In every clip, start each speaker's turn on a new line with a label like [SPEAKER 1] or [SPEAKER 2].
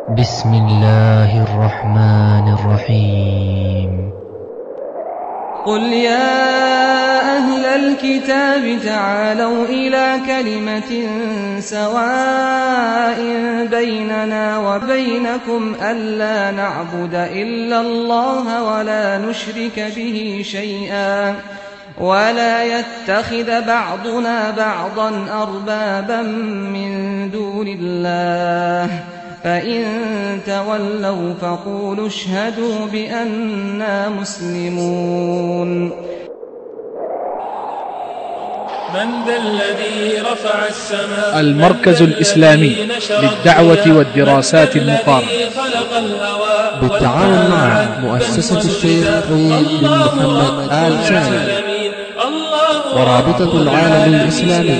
[SPEAKER 1] بسم الله الرحمن الرحيم.
[SPEAKER 2] قل يا أهل الكتاب تعالوا إلى كلمة سواء بيننا وبينكم ألا نعبد إلا الله ولا نشرك به شيئا ولا يتخذ بعضنا بعضا أربابا من دون الله فإن تولوا فقولوا اشهدوا بأننا مسلمون.
[SPEAKER 3] من ذا الذي رفع السماء؟
[SPEAKER 4] المركز الإسلامي للدعوة والدراسات المقارنة
[SPEAKER 5] بالتعاون مع مؤسسة الشيخ عيد بن محمد آل ثاني ورابطة العالم الإسلامي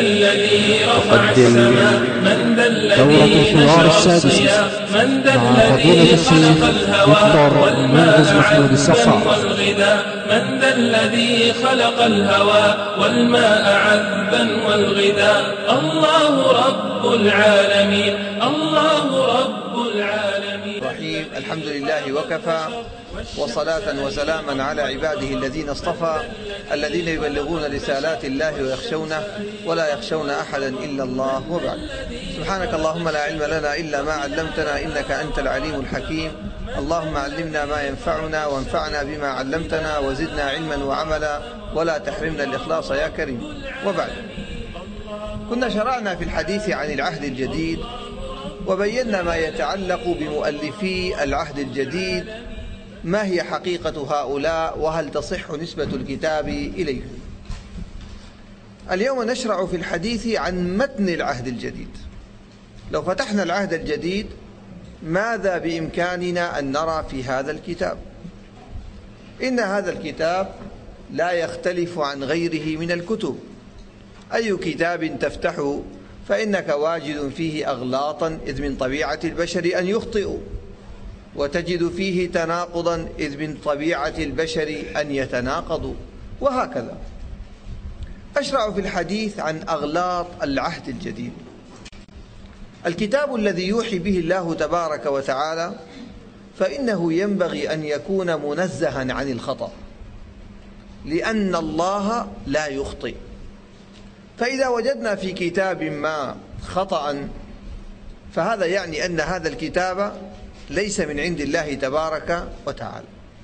[SPEAKER 5] تقدم دورة الحوار السادسة مع فضيلة الشيخ دكتور منغز محمود السفار.
[SPEAKER 3] من ذا الذي خلق الهوى والماء عذبا والغذاء؟ الله رب العالمين، الله رب العالمين.
[SPEAKER 6] الرحيم. الحمد لله وكفى، وصلاة وسلاما على عباده الذين اصطفى، الذين يبلغون رسالات الله ويخشونه ولا يخشون أحدا إلا الله. وبعد، سبحانك اللهم لا علم لنا إلا ما علمتنا إنك أنت العليم الحكيم. اللهم علمنا ما ينفعنا وانفعنا بما علمتنا وزدنا علما وعملا ولا تحرمنا الإخلاص يا كريم. وبعد، كنا شرعنا في الحديث عن العهد الجديد وبينا ما يتعلق بمؤلفي العهد الجديد، ما هي حقيقة هؤلاء وهل تصح نسبة الكتاب إليهم. اليوم نشرع في الحديث عن متن العهد الجديد. لو فتحنا العهد الجديد ماذا بإمكاننا أن نرى في هذا الكتاب؟ إن هذا الكتاب لا يختلف عن غيره من الكتب. أي كتاب تفتحه فإنك واجد فيه أغلاطا، إذ من طبيعة البشر أن يخطئوا، وتجد فيه تناقضا، إذ من طبيعة البشر أن يتناقضوا، وهكذا. أشرع في الحديث عن أغلاط العهد الجديد. الكتاب الذي يوحي به الله تبارك وتعالى فإنه ينبغي أن يكون منزها عن الخطأ، لأن الله لا يخطئ. فإذا وجدنا في كتاب ما خطأ فهذا يعني أن هذا الكتاب ليس من عند الله تبارك وتعالى.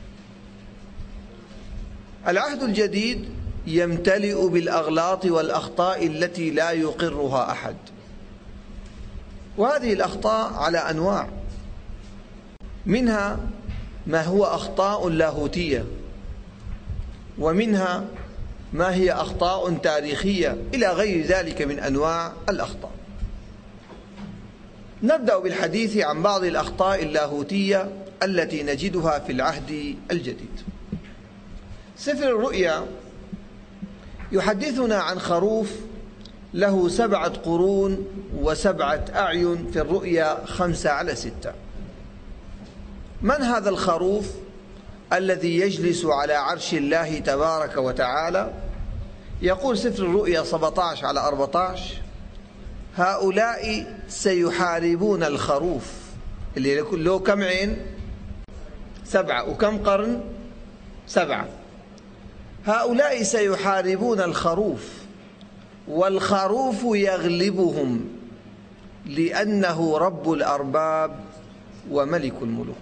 [SPEAKER 6] العهد الجديد يمتلئ بالأغلاط والأخطاء التي لا يقرها أحد، وهذه الأخطاء على أنواع، منها ما هو أخطاء لاهوتية، ومنها ما هي أخطاء تاريخية، إلى غير ذلك من أنواع الأخطاء. نبدأ بالحديث عن بعض الأخطاء اللاهوتية التي نجدها في العهد الجديد. سفر الرؤيا يحدثنا عن خروف له 7 قرون و7 أعين، في الرؤيا 5/6. من هذا الخروف الذي يجلس على عرش الله تبارك وتعالى؟ يقول سفر الرؤيا 17/14: هؤلاء سيحاربون الخروف اللي له كم عين؟ 7، وكم قرن؟ 7. هؤلاء سيحاربون الخروف والخروف يغلبهم لأنه رب الأرباب وملك الملوك.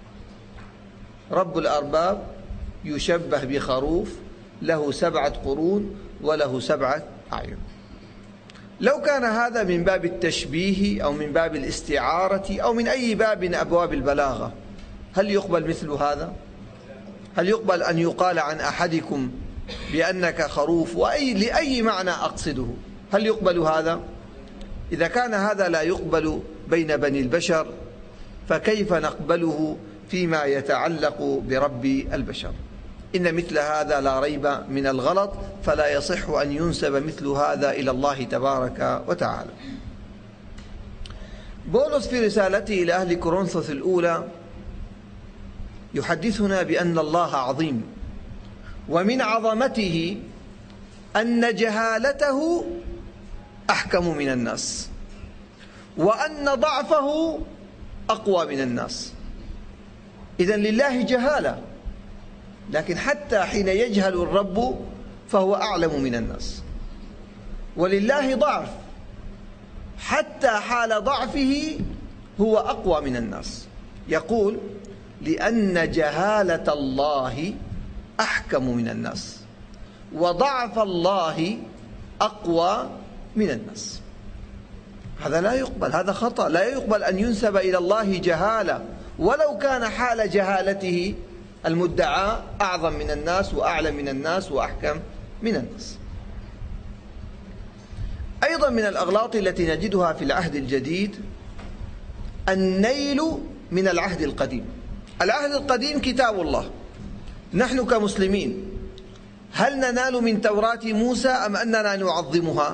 [SPEAKER 6] رب الأرباب يشبه بخروف له 7 قرون وله 7 أعين. لو كان هذا من باب التشبيه أو من باب الاستعارة أو من أي باب من أبواب البلاغة، هل يقبل مثل هذا؟ هل يقبل أن يقال عن أحدكم بأنك خروف؟ لأي معنى أقصده؟ هل يقبل هذا؟ إذا كان هذا لا يقبل بين بني البشر، فكيف نقبله فيما يتعلق برب البشر؟ إن مثل هذا لا ريب من الغلط، فلا يصح أن ينسب مثل هذا إلى الله تبارك وتعالى. بولس في رسالته إلى أهل كورنثوس الأولى يحدثنا بأن الله عظيم، ومن عظمته أن جهالته أحكم من الناس، وأن ضعفه أقوى من الناس. إذن لله جهالة، لكن حتى حين يجهل الرب فهو أعلم من الناس. ولله ضعف، حتى حال ضعفه هو أقوى من الناس. يقول: لأن جهالة الله أحكم من الناس، وضعف الله أقوى من الناس. هذا لا يقبل، هذا خطأ. لا يقبل أن ينسب إلى الله جهالة ولو كان حال جهالته المدعى أعظم من الناس وأعلم من الناس وأحكم من الناس. أيضا من الأغلاط التي نجدها في العهد الجديد النيل من العهد القديم. العهد القديم كتاب الله. نحن كمسلمين هل ننال من توراة موسى أم أننا نعظمها؟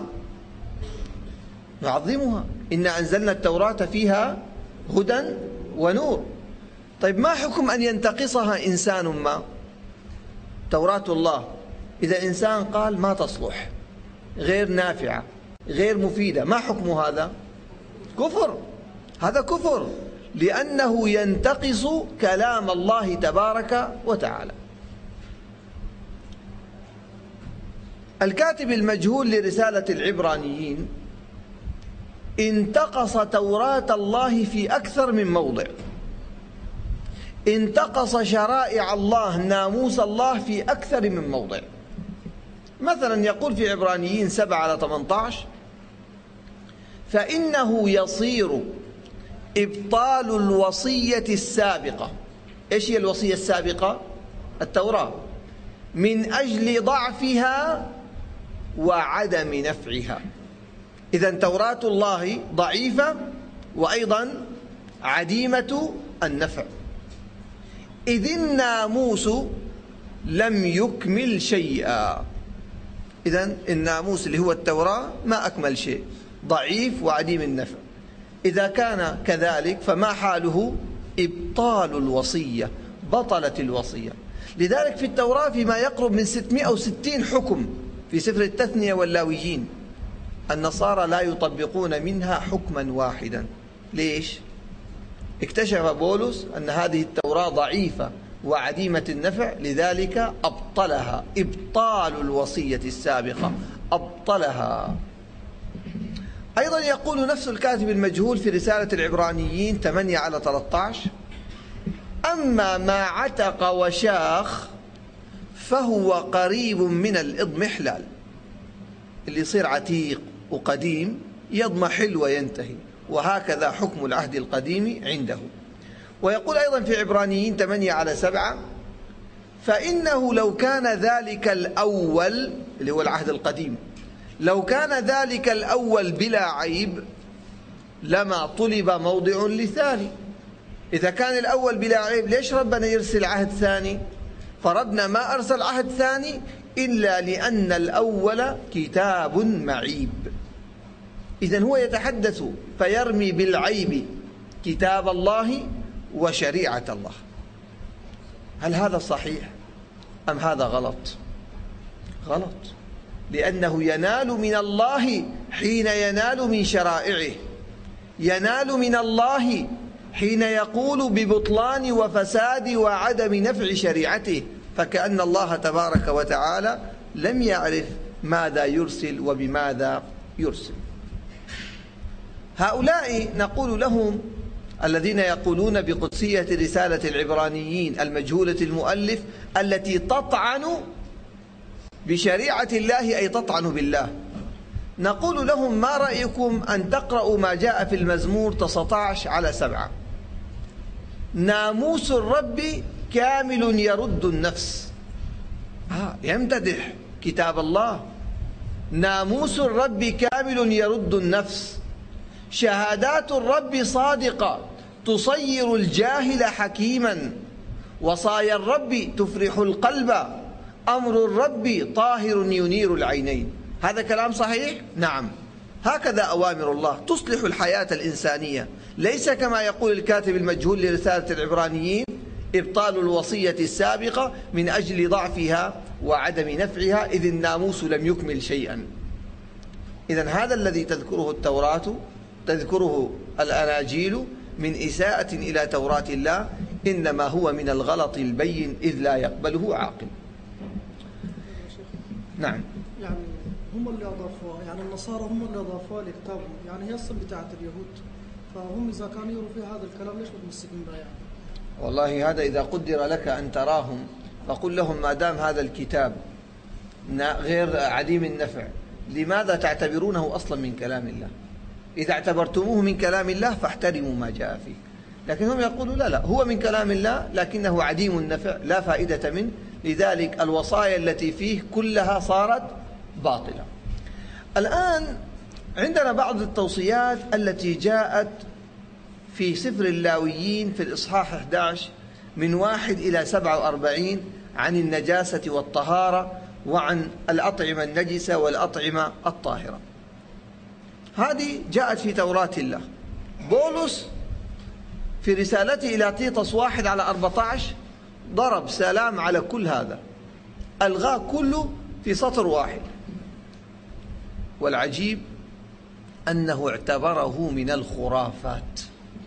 [SPEAKER 6] نعظمها. إنا أنزلنا التوراة فيها هدى ونور. طيب ما حكم أن ينتقصها إنسان ما؟ توراة الله إذا إنسان قال ما تصلح، غير نافعة، غير مفيدة، ما حكم هذا؟ كفر. هذا كفر، لأنه ينتقص كلام الله تبارك وتعالى. الكاتب المجهول لرسالة العبرانيين انتقص توراة الله في أكثر من موضع. انتقص شرائع الله، ناموس الله في أكثر من موضع. مثلا يقول في عبرانيين 7:18: فإنه يصير إبطال الوصية السابقة. إيش هي الوصية السابقة؟ التوراة. من أجل ضعفها وعدم نفعها. إذن توراة الله ضعيفة وأيضا عديمة النفع، إذ الناموس لم يكمل شيئا. إذن الناموس اللي هو التوراة ما أكمل شيء، ضعيف وعديم النفع. إذا كان كذلك فما حاله؟ إبطال الوصية، بطلت الوصية. لذلك في التوراة فيما يقرب من 660 حكم في سفر التثنية واللاويين. النصارى لا يطبقون منها حكما واحدا. ليش؟ اكتشف بولس أن هذه التوراة ضعيفة وعديمة النفع، لذلك أبطلها. إبطال الوصية السابقة، أبطلها. أيضا يقول نفس الكاتب المجهول في رسالة العبرانيين 8:13: أما ما عتق وشاخ فهو قريب من الإضمحلال. اللي يصير عتيق وقديم يضمحل وينتهي، وهكذا حكم العهد القديم عنده. ويقول أيضا في عبرانيين 8:7: فإنه لو كان ذلك الأول اللي هو العهد القديم، لو كان ذلك الأول بلا عيب لما طلب موضع لثاني. إذا كان الأول بلا عيب ليش ربنا يرسل عهد ثاني؟ فربنا ما أرسل عهد ثاني إلا لأن الأول كتاب معيب. إذن هو يتحدث فيرمي بالعيب كتاب الله وشريعة الله. هل هذا صحيح أم هذا غلط؟ غلط، لأنه ينال من الله حين ينال من شرائعه، ينال من الله حين يقول ببطلان وفساد وعدم نفع شريعته، فكأن الله تبارك وتعالى لم يعرف ماذا يرسل وبماذا يرسل. هؤلاء نقول لهم الذين يقولون بقدسية رسالة العبرانيين المجهولة المؤلف التي تطعن بشريعة الله أي تطعن بالله، نقول لهم ما رأيكم أن تقرأوا ما جاء في المزمور 19:7: ناموس الرب كامل يرد النفس. يمتدح كتاب الله. ناموس الرب كامل يرد النفس. شهادات الرب صادقة تصير الجاهل حكيما. وصايا الرب تفرح القلب. أمر الرب طاهر ينير العينين. هذا كلام صحيح؟ نعم، هكذا أوامر الله تصلح الحياة الإنسانية، ليس كما يقول الكاتب المجهول لرسالة العبرانيين: إبطال الوصية السابقة من أجل ضعفها وعدم نفعها، إذ الناموس لم يكمل شيئا. إذن هذا الذي تذكره التوراة، تذكره الأناجيل، من إساءة إلى توراة الله، إنما هو من الغلط البين إذ لا يقبله عاقل. نعم.
[SPEAKER 7] يعني هم اللي أضافوها، يعني النصارى هم اللي أضافوها لكتابهم، يعني هي الصل بتاعت اليهود، فهم إذا كانوا يروا في هذا الكلام ليش متمسكين بها يعني؟
[SPEAKER 6] والله هذا إذا قدر لك أن تراهم فقل لهم ما دام هذا الكتاب غير عديم النفع لماذا تعتبرونه أصلا من كلام الله؟ إذا اعتبرتموه من كلام الله فاحترموا ما جاء فيه، لكن هم يقولوا لا هو من كلام الله لكنه عديم النفع لا فائدة منه، لذلك الوصايا التي فيه كلها صارت باطلة. الآن عندنا بعض التوصيات التي جاءت في سفر اللاويين في الإصحاح 11 من 1 إلى 47 عن النجاسة والطهارة وعن الأطعمة النجسة والأطعمة الطاهرة. هذه جاءت في توراة الله. بولس في رسالته إلى تيطس 1:14 ضرب سلام على كل هذا، ألغاه كله في سطر واحد. والعجيب أنه اعتبره من الخرافات.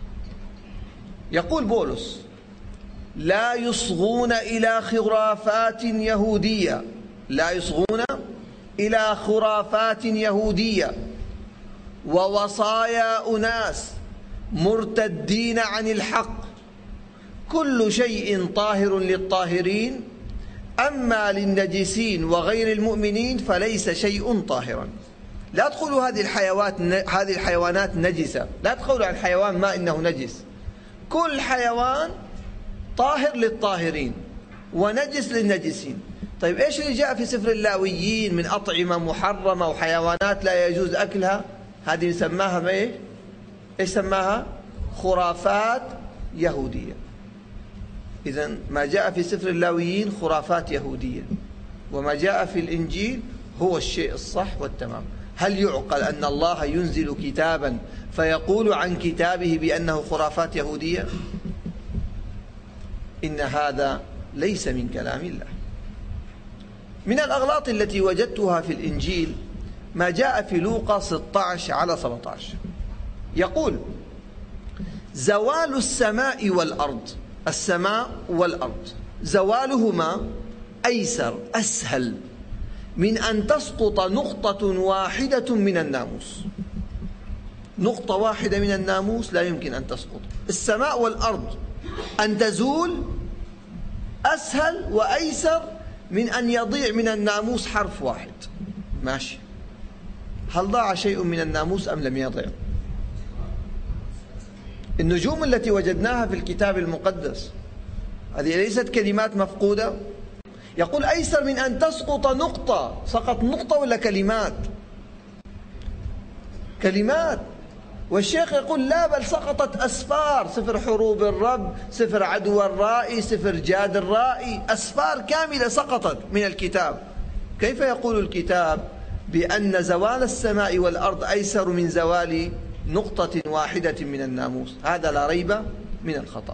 [SPEAKER 6] يقول بولس: لا يصغون إلى خرافات يهودية، لا يصغون إلى خرافات يهودية ووصايا أناس مرتدين عن الحق، كل شيء طاهر للطاهرين، أما للنجسين وغير المؤمنين فليس شيء طاهرا. لا تقولوا هذه الحيوانات نجسة، لا تقولوا عن الحيوان ما إنه نجس، كل حيوان طاهر للطاهرين ونجس للنجسين. طيب إيش اللي جاء في سفر اللاويين من أطعمة محرمة وحيوانات لا يجوز أكلها؟ هذه سماها إيش؟ إيش سماها؟ خرافات يهودية. إذن ما جاء في سفر اللاويين خرافات يهودية، وما جاء في الإنجيل هو الشيء الصح والتمام. هل يعقل أن الله ينزل كتابا فيقول عن كتابه بأنه خرافات يهودية؟ إن هذا ليس من كلام الله. من الأغلاط التي وجدتها في الإنجيل ما جاء في لوقا 16:17 يقول: زوال السماء والأرض، السماء والأرض زوالهما أيسر أسهل من أن تسقط نقطة واحدة من الناموس. نقطة واحدة من الناموس لا يمكن أن تسقط. السماء والأرض أن تزول أسهل وأيسر من أن يضيع من الناموس حرف واحد. ماشي، هل ضاع شيء من الناموس أم لم يضيع؟ النجوم التي وجدناها في الكتاب المقدس هذه ليست كلمات مفقودة؟ يقول أيسر من أن تسقط نقطة. سقط نقطة ولا كلمات؟ كلمات. والشيخ يقول لا، بل سقطت أسفار، سفر حروب الرب، سفر عدو الرائي، سفر جاد الرائي، أسفار كاملة سقطت من الكتاب. كيف يقول الكتاب بأن زوال السماء والأرض أيسر من زوال نقطة واحدة من الناموس؟ هذا لا ريب من الخطأ.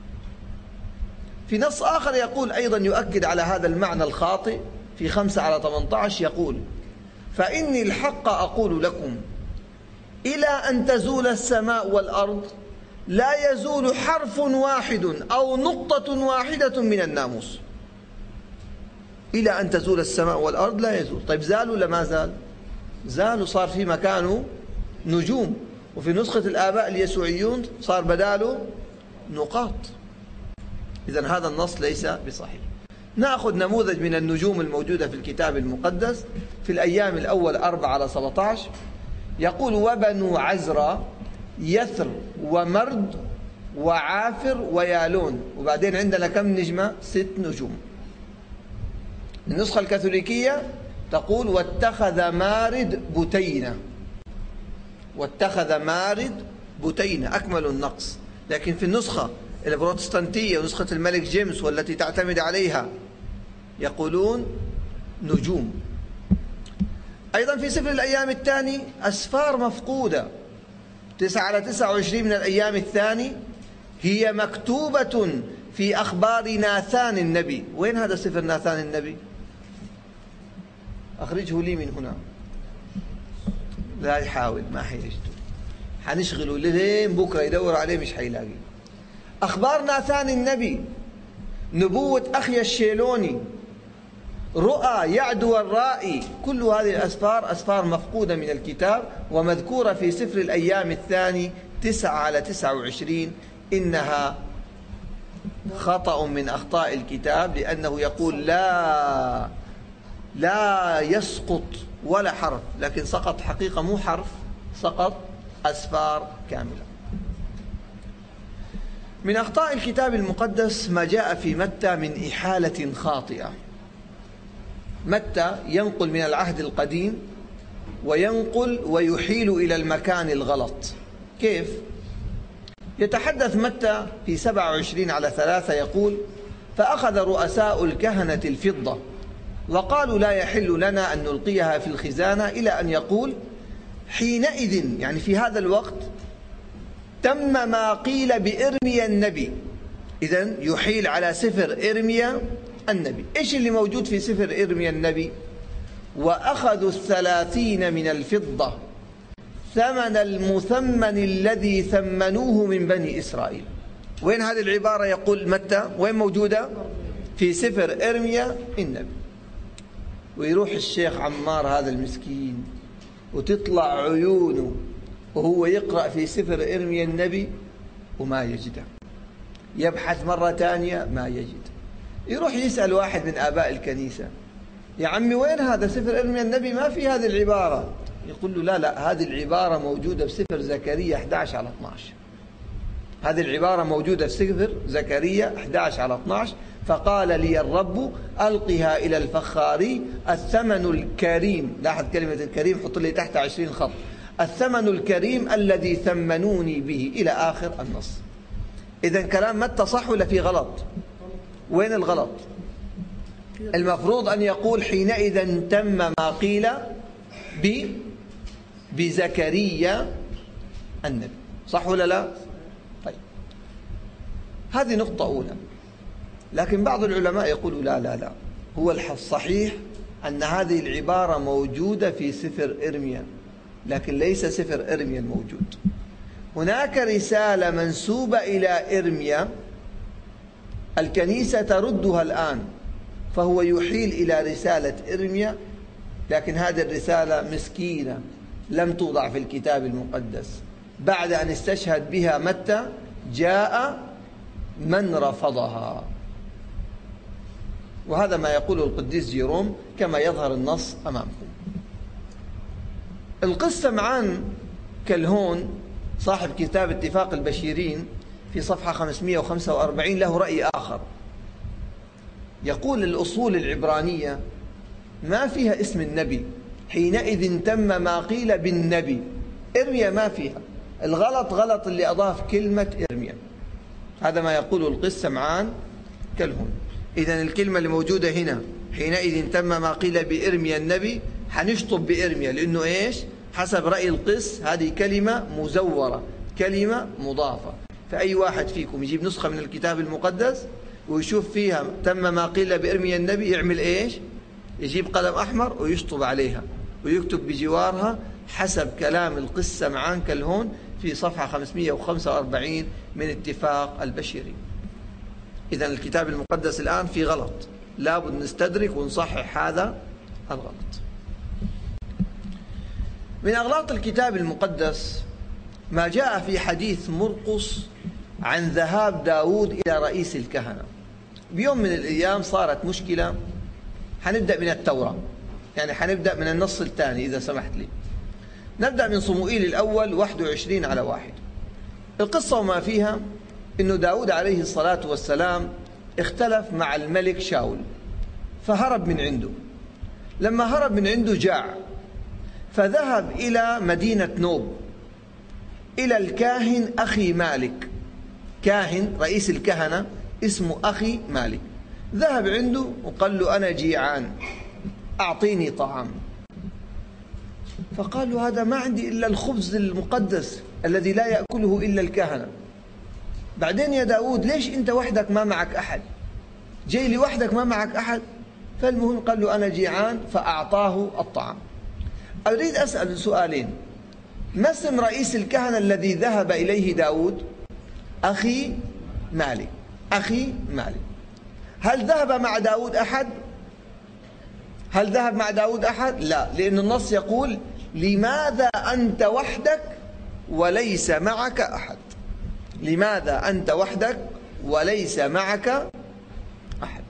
[SPEAKER 6] في نص آخر يقول أيضا يؤكد على هذا المعنى الخاطئ في 5:18 يقول: فإني الحق أقول لكم إلى أن تزول السماء والأرض لا يزول حرف واحد أو نقطة واحدة من الناموس. إلى أن تزول السماء والأرض لا يزول. طيب زالوا ولا ما زال؟ زالوا، صار في مكانه نجوم، وفي نسخة الآباء اليسوعيون صار بداله نقاط. إذن هذا النص ليس بصحيح. نأخذ نموذج من النجوم الموجودة في الكتاب المقدس في الأيام الأول 4:17 يقول: وبنو عزرا يثر ومرد وعافر ويالون. وبعدين عندنا كم نجمة؟ 6 نجوم. النسخة الكاثوليكية تقول: واتخذ مارد بتينة. واتخذ مارد بتينة، أكمل النقص. لكن في النسخة البروتستانتية ونسخة الملك جيمس والتي تعتمد عليها يقولون نجوم. أيضا في سفر الأيام الثاني أسفار مفقودة 9/29 من الأيام الثاني هي مكتوبة في أخبار ناثان النبي. وين هذا سفر ناثان النبي؟ أخرجه لي من هنا. لا يحاول، ما حيجده. حنشغله لين بكرة يدور عليه مش حيلاقيه. أخبار ناثان النبي، نبوة أخي الشيلوني، رؤى يعدو الرائي، كل هذه الأسفار أسفار مفقودة من الكتاب ومذكورة في سفر الأيام الثاني 9/29. إنها خطأ من أخطاء الكتاب، لأنه يقول لا يسقط ولا حرف، لكن سقط حقيقة مو حرف، سقط أسفار كاملة. من أخطاء الكتاب المقدس ما جاء في متى من إحالة خاطئة. متى ينقل من العهد القديم وينقل ويحيل إلى المكان الغلط. كيف؟ يتحدث متى في 27/3 يقول: فأخذ رؤساء الكهنة الفضة وقالوا لا يحل لنا أن نلقيها في الخزانة، إلى أن يقول: حينئذ، يعني في هذا الوقت، تم ما قيل بإرميا النبي. إذن يحيل على سفر إرميا النبي. إيش اللي موجود في سفر إرميا النبي؟ وأخذوا 30 من الفضة ثمن المثمن الذي ثمنوه من بني إسرائيل. وين هذه العبارة يقول متى؟ وين موجودة؟ في سفر إرميا النبي. ويروح الشيخ عمار هذا المسكين وتطلع عيونه وهو يقرأ في سفر إرميا النبي وما يجده، يبحث مرة ثانية ما يجد، يروح يسأل واحد من آباء الكنيسة: يا عمي وين هذا سفر إرميا النبي؟ ما في هذه العبارة. يقول له: لا هذه العبارة موجودة في سفر زكريا 11/12. هذه العبارة موجودة في سفر زكريا 11/12. فقال لي الرب: ألقها إلى الفخاري الثمن الكريم. لاحظ كلمة الكريم، حط لي تحت 20 خط. الثمن الكريم الذي ثمنوني به، إلى آخر النص. إذن كلام متى صح ولا في غلط؟ وين الغلط؟ المفروض أن يقول: حينئذ تم ما قيل بزكريا النبي، صح ولا لا؟ طيب، هذه نقطة أولى. لكن بعض العلماء يقولوا لا، هو الصحيح أن هذه العبارة موجودة في سفر إرميا، لكن ليس سفر إرميا الموجود. هناك رسالة منسوبة إلى إرميا الكنيسة تردها الآن، فهو يحيل إلى رسالة إرميا، لكن هذه الرسالة مسكينة لم توضع في الكتاب المقدس. بعد أن استشهد بها متى جاء من رفضها، وهذا ما يقوله القديس جيروم كما يظهر النص أمامكم. القس سمعان كلهون صاحب كتاب اتفاق البشيرين في صفحة 545 له رأي آخر. يقول: الأصول العبرانية ما فيها اسم النبي، حينئذ تم ما قيل بالنبي. إرميا ما فيها، الغلط غلط اللي أضاف كلمة إرميا. هذا ما يقوله القس سمعان كلهون. إذن الكلمة اللي موجودة هنا حينئذ تم ما قيل بإرميا النبي، حنشطب بإرميا، لأنه إيش؟ حسب رأي القس هذه كلمة مزورة، كلمة مضافة. فأي واحد فيكم يجيب نسخة من الكتاب المقدس ويشوف فيها تم ما قيل بإرميا النبي، يعمل إيش؟ يجيب قلم أحمر ويشطب عليها ويكتب بجوارها حسب كلام القس سمعان كلهون في صفحة 545 من اتفاق البشيرين. إذن الكتاب المقدس الآن في غلط، لابد نستدرك ونصحح هذا الغلط. من أغلاط الكتاب المقدس ما جاء في حديث مرقس عن ذهاب داود إلى رئيس الكهنة. بيوم من الأيام صارت مشكلة. حنبدأ من التوراة، يعني حنبدأ من النص الثاني إذا سمحت لي. نبدأ من صموئيل الأول 21/1. القصة وما فيها إنه داود عليه الصلاة والسلام اختلف مع الملك شاول فهرب من عنده. لما هرب من عنده جاع، فذهب إلى مدينة نوب إلى الكاهن أخي مالك. كاهن رئيس الكهنة اسمه أخي مالك. ذهب عنده وقال له: أنا جيعان، أعطيني طعام. فقال له: هذا ما عندي إلا الخبز المقدس الذي لا يأكله إلا الكهنة. بعدين يا داود ليش أنت وحدك ما معك أحد؟ جاي لي وحدك ما معك أحد؟ فالمهم قال له: أنا جيعان، فأعطاه الطعام. أريد أسأل سؤالين. ما اسم رئيس الكهنة الذي ذهب إليه داود؟ أخي مالك. أخي مالك. هل ذهب مع داود أحد؟ هل ذهب مع داود أحد؟ لا، لأن النص يقول لماذا أنت وحدك وليس معك أحد. لماذا أنت وحدك وليس معك أحد.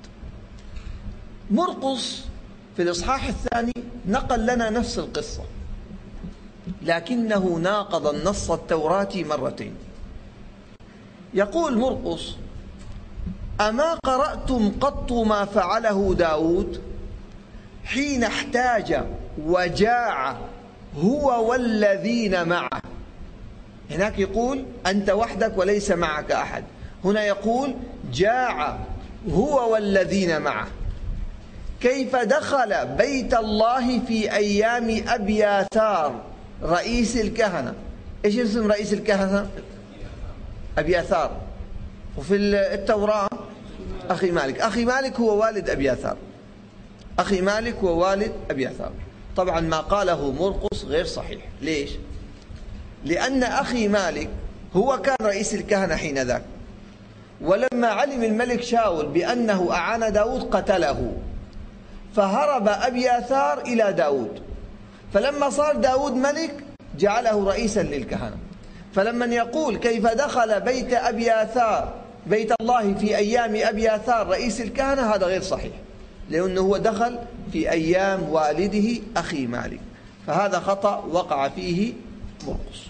[SPEAKER 6] مرقس في الإصحاح الثاني نقل لنا نفس القصة، لكنه ناقض النص التوراتي مرتين. يقول مرقس: أما قرأتم قط ما فعله داود حين احتاج وجاع هو والذين معه. هناك يقول أنت وحدك وليس معك أحد، هنا يقول جاع هو والذين معه. كيف دخل بيت الله في أيام أبياثار رئيس الكهنة؟ إيش اسم رئيس الكهنة؟ أبياثار. وفي التوراة أخي مالك. أخي مالك هو والد أبياثار. أخي مالك هو والد أبياثار. طبعا ما قاله مرقس غير صحيح. ليش؟ لأن أخي مالك هو كان رئيس الكهنة حين ذاك، ولما علم الملك شاول بأنه أعان داود قتله، فهرب أبياثار إلى داود، فلما صار داود ملك جعله رئيسا للكهنة. فلما يقول كيف دخل بيت أبياثار بيت الله في أيام أبياثار رئيس الكهنة، هذا غير صحيح، لأنه هو دخل في أيام والده أخي مالك، فهذا خطأ وقع فيه مرقس.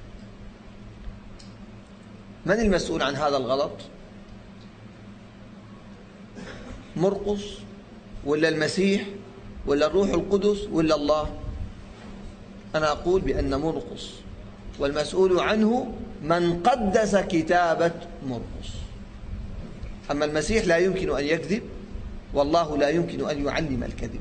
[SPEAKER 6] من المسؤول عن هذا الغلط؟ مرقس ولا المسيح ولا الروح القدس ولا الله؟ أنا أقول بأن مرقس، والمسؤول عنه من قدس كتابة مرقس. أما المسيح لا يمكن أن يكذب، والله لا يمكن أن يعلم الكذب.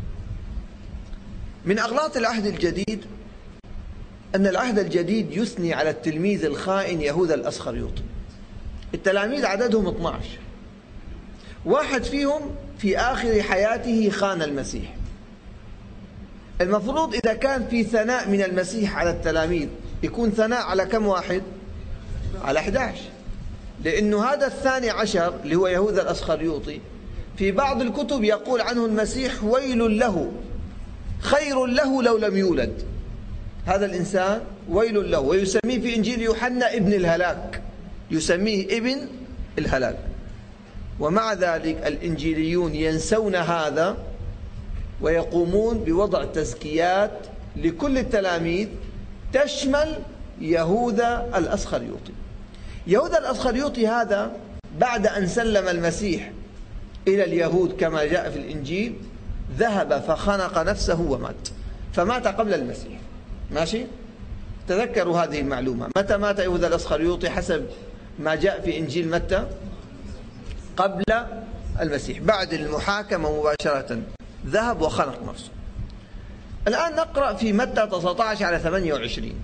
[SPEAKER 6] من أغلاط العهد الجديد أن العهد الجديد يثني على التلميذ الخائن يهوذا الأسخريوطي. التلاميذ عددهم 12، واحد فيهم في آخر حياته خان المسيح. المفروض إذا كان في ثناء من المسيح على التلاميذ يكون ثناء على كم واحد؟ على 11، لأنه هذا الثاني عشر اللي هو يهوذا الأسخريوطي في بعض الكتب يقول عنه المسيح ويل له، خير له لو لم يولد. هذا الإنسان ويل له، ويسميه في إنجيل يوحنا ابن الهلاك، يسميه ابن الهلاك. ومع ذلك الإنجيليون ينسون هذا ويقومون بوضع تزكيات لكل التلاميذ تشمل يهوذا الأسخريوطي. يهوذا الأسخريوطي هذا بعد أن سلم المسيح إلى اليهود كما جاء في الإنجيل ذهب فخنق نفسه ومات، فمات قبل المسيح. ماشي؟ تذكروا هذه المعلومة. متى مات يهوذا الأسخريوطي حسب ما جاء في إنجيل متى؟ قبل المسيح، بعد المحاكمة مباشرة ذهب وخنق نفسه. الآن نقرأ في متى 19 على 28: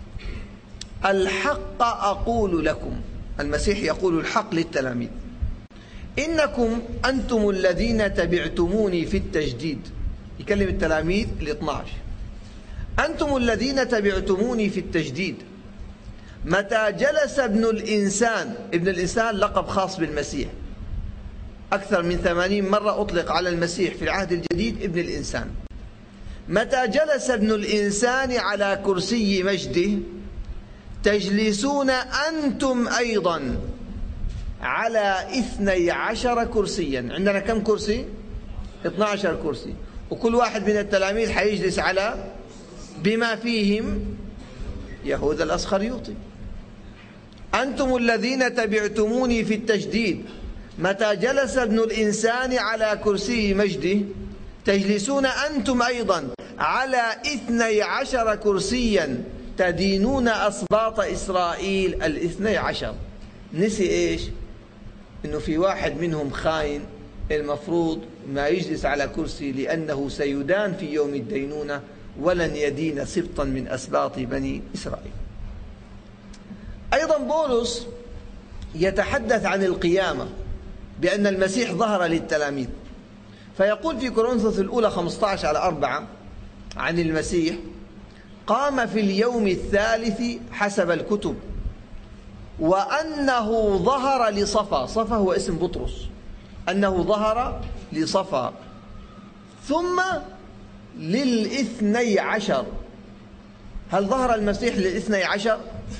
[SPEAKER 6] الحق أقول لكم، المسيح يقول الحق للتلاميذ، إنكم أنتم الذين تبعتموني في التجديد. يكلم التلاميذ ال12: أنتم الذين تبعتموني في التجديد متى جلس ابن الإنسان. ابن الإنسان لقب خاص بالمسيح، أكثر من 80 مرة أطلق على المسيح في العهد الجديد ابن الإنسان. متى جلس ابن الإنسان على كرسي مجده تجلسون أنتم أيضا على 12 كرسيا. عندنا كم كرسي؟ 12 كرسي، وكل واحد من التلاميذ حيجلس على بما فيهم يهوذا الأسخريوطي. أنتم الذين تبعتموني في التجديد متى جلس ابن الإنسان على كرسي مجده تجلسون أنتم أيضا على 12 كرسيا تدينون أسباط إسرائيل. 12 نسي إيش؟ إنه في واحد منهم خاين المفروض ما يجلس على كرسي، لأنه سيدان في يوم الدينونة ولن يدين سبطا من أسباط بني إسرائيل. أيضا بولس يتحدث عن القيامة بأن المسيح ظهر للتلاميذ، فيقول في كورنثوس الأولى 15 على 4 عن المسيح: قام في اليوم الثالث حسب الكتب، وأنه ظهر لصفا. صفا هو اسم بطرس. أنه ظهر لصفا ثم للاثني عشر. هل ظهر المسيح للاثني عشر؟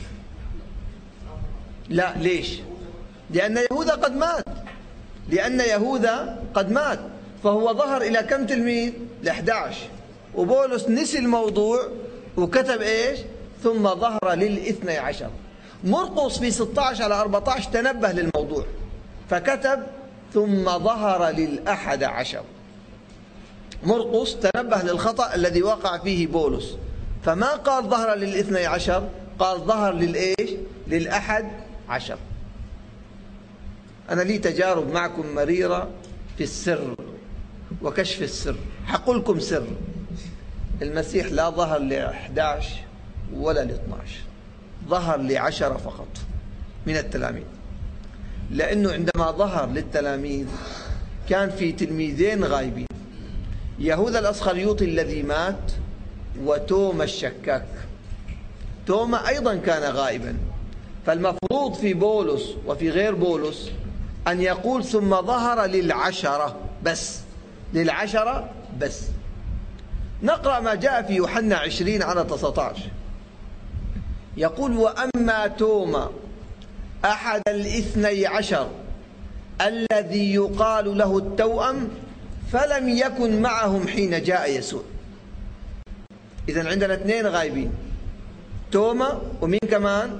[SPEAKER 6] لا. ليش؟ لأن يهوذا قد مات. لأن يهوذا قد مات، فهو ظهر إلى كم تلميذ؟ ل11. وبولس نسي الموضوع وكتب إيش؟ ثم ظهر للاثني عشر. مرقس في 16 على 14 تنبه للموضوع فكتب ثم ظهر للأحد عشر. مرقس تنبه للخطأ الذي وقع فيه بولس، فما قال ظهر للاثني عشر، قال ظهر للإيش؟ للأحد عشر. أنا لي تجارب معكم مريرة في السر وكشف السر. حقول لكم سر: المسيح لا ظهر ل11 ولا ل12، ظهر ل10 فقط من التلاميذ. لأنه عندما ظهر للتلاميذ كان في تلميذين غايبين: يهوذا الأسخريوطي الذي مات، وتوما الشكاك. توما أيضا كان غائبا. فالمفروض في بولس وفي غير بولس أن يقول ثم ظهر لل10 بس، لل10 بس. نقرأ ما جاء في يوحنا 20 على 19. يقول: وأما توما أحد الاثني عشر الذي يقال له التوأم فلم يكن معهم حين جاء يسوع. إذن عندنا 2 غايبين: توما ومين كمان؟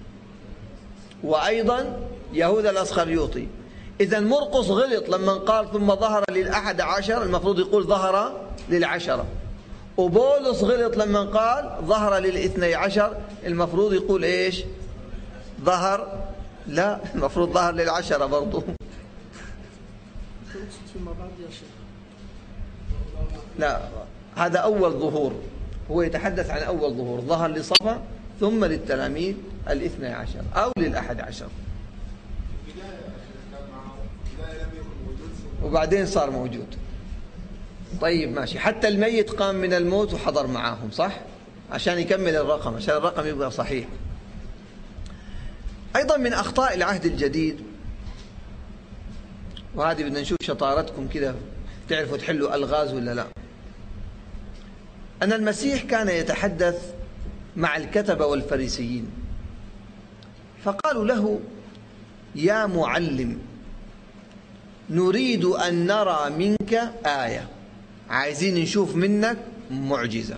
[SPEAKER 6] وأيضا يهوذا الأسخريوطي. إذن مرقس غلط لما قال ثم ظهر للأحد عشر، المفروض يقول ظهر لل10. وبولس غلط لما قال ظهر للاثني عشر، المفروض يقول إيش؟ ظهر. لا، المفروض ظهر لل10 برضو. لا، هذا أول ظهور. هو يتحدث عن أول ظهور، ظهر لصفا ثم للتلاميذ الاثني عشر أو للأحد عشر، وبعدين صار موجود. طيب ماشي. حتى الميت قام من الموت وحضر معاهم، صح؟ عشان يكمل الرقم، عشان الرقم يبقى صحيح. أيضا من أخطاء العهد الجديد، وهذه بدنا نشوف شطارتكم كده تعرفوا تحلوا ألغاز ولا لا، أن المسيح كان يتحدث مع الكتبة والفريسيين، فقالوا له: يا معلم، نريد أن نرى منك آية، عايزين نشوف منك معجزة.